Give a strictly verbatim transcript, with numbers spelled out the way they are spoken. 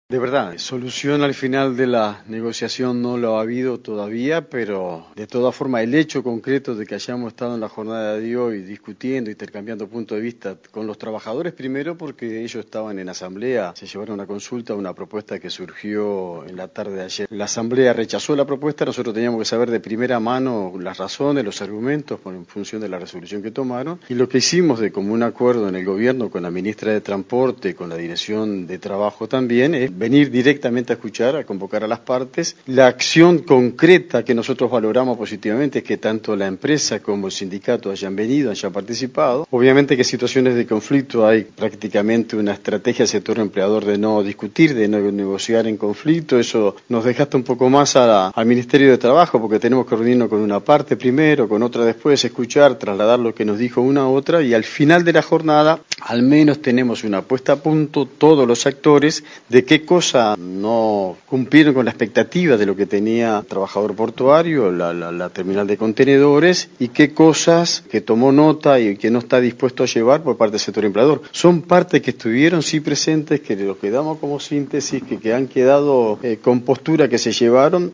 De verdad, solución al final de la negociación no lo ha habido todavía, pero de todas formas el hecho concreto de que hayamos estado en la jornada de hoy discutiendo, intercambiando puntos de vista con los trabajadores, primero porque ellos estaban en asamblea, se llevaron a consulta una propuesta que surgió en la tarde de ayer. La asamblea rechazó la propuesta, nosotros teníamos que saber de primera mano las razones, los argumentos en función de la resolución que tomaron, y lo que hicimos de común acuerdo en el gobierno con la ministra de Transporte, con la dirección de trabajo también, es venir directamente a escuchar, a convocar a las partes. La acción concreta que nosotros valoramos positivamente es que tanto la empresa como el sindicato hayan venido, hayan participado. Obviamente que en situaciones de conflicto hay prácticamente una estrategia del sector empleador de no discutir, de no negociar en conflicto. Eso nos desgasta un poco más a la, al Ministerio de Trabajo porque tenemos que reunirnos con una parte primero, con otra después, escuchar, trasladar lo que nos dijo una a otra y al final de la jornada al menos tenemos una puesta a punto todos los actores de qué cosas no cumplieron con la expectativa de lo que tenía el trabajador portuario, la, la, la terminal de contenedores, y qué cosas que tomó nota y que no está dispuesto a llevar por parte del sector empleador. Son partes que estuvieron sí presentes, que lo quedamos como síntesis, que, que han quedado eh, con postura que se llevaron